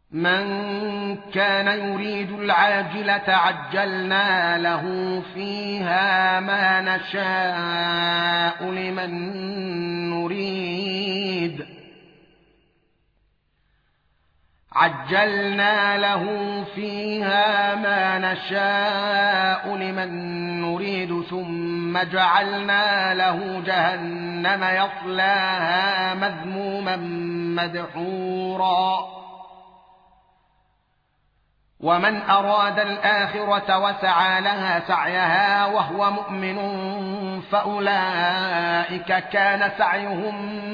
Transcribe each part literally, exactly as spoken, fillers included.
من كان يريد العاجلة عجلنا له فيها ما نشاء لمن نريد عجلنا له فيها ما نشاء لمن نريد ثم جعلنا له جهنم يصلاها مذموما مدحورا ومن أراد الآخرة وسعى لها سعيها وهو مؤمن فأولئك كان سعيهم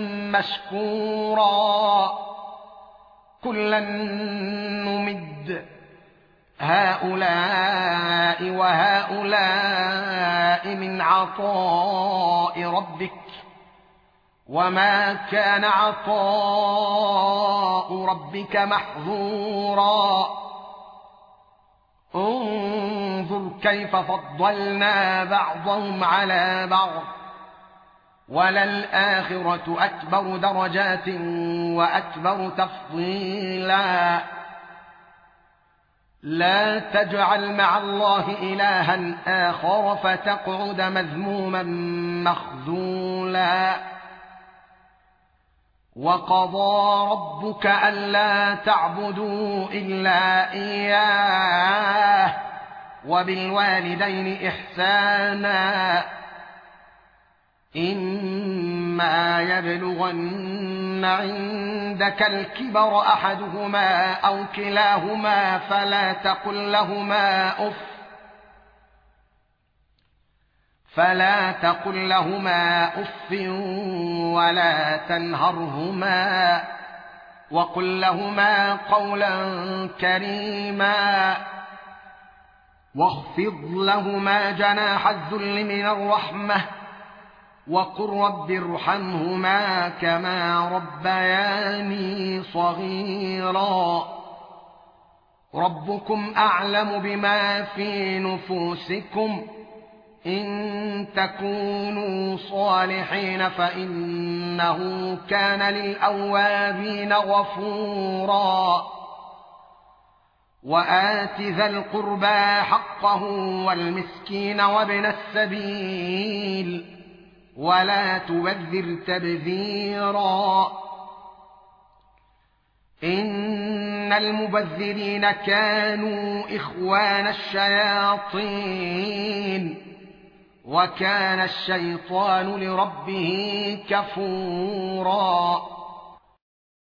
مشكورا كلا نمد هؤلاء وهؤلاء من عطاء ربك وما كان عطاء ربك محظورا انظر كيف فضلنا بعضهم على بعض وللآخرة أكبر درجات وأكبر تفضيلا لا تجعل مع الله إلها آخر فتقعد مذموما مخذولا وقضى ربك ألا تعبدوا إلا إياه وبالوالدين إحسانا إما يبلغن عندك الكبر أحدهما أو كلاهما فلا تقل لهما أف فلا تقل لهما أف ولا تنهرهما وقل لهما قولا كريما واخفض لهما جناح الذل من الرحمة وقل رب ارحمهما كما ربياني صغيرا ربكم أعلم بما في نفوسكم إن تكونوا صالحين فإنه كان للأوابين غفورا وآت ذا القربى حقه والمسكين وابن السبيل ولا تبذر تبذيرا إن المبذرين كانوا إخوان الشياطين وكان الشيطان لربه كفورا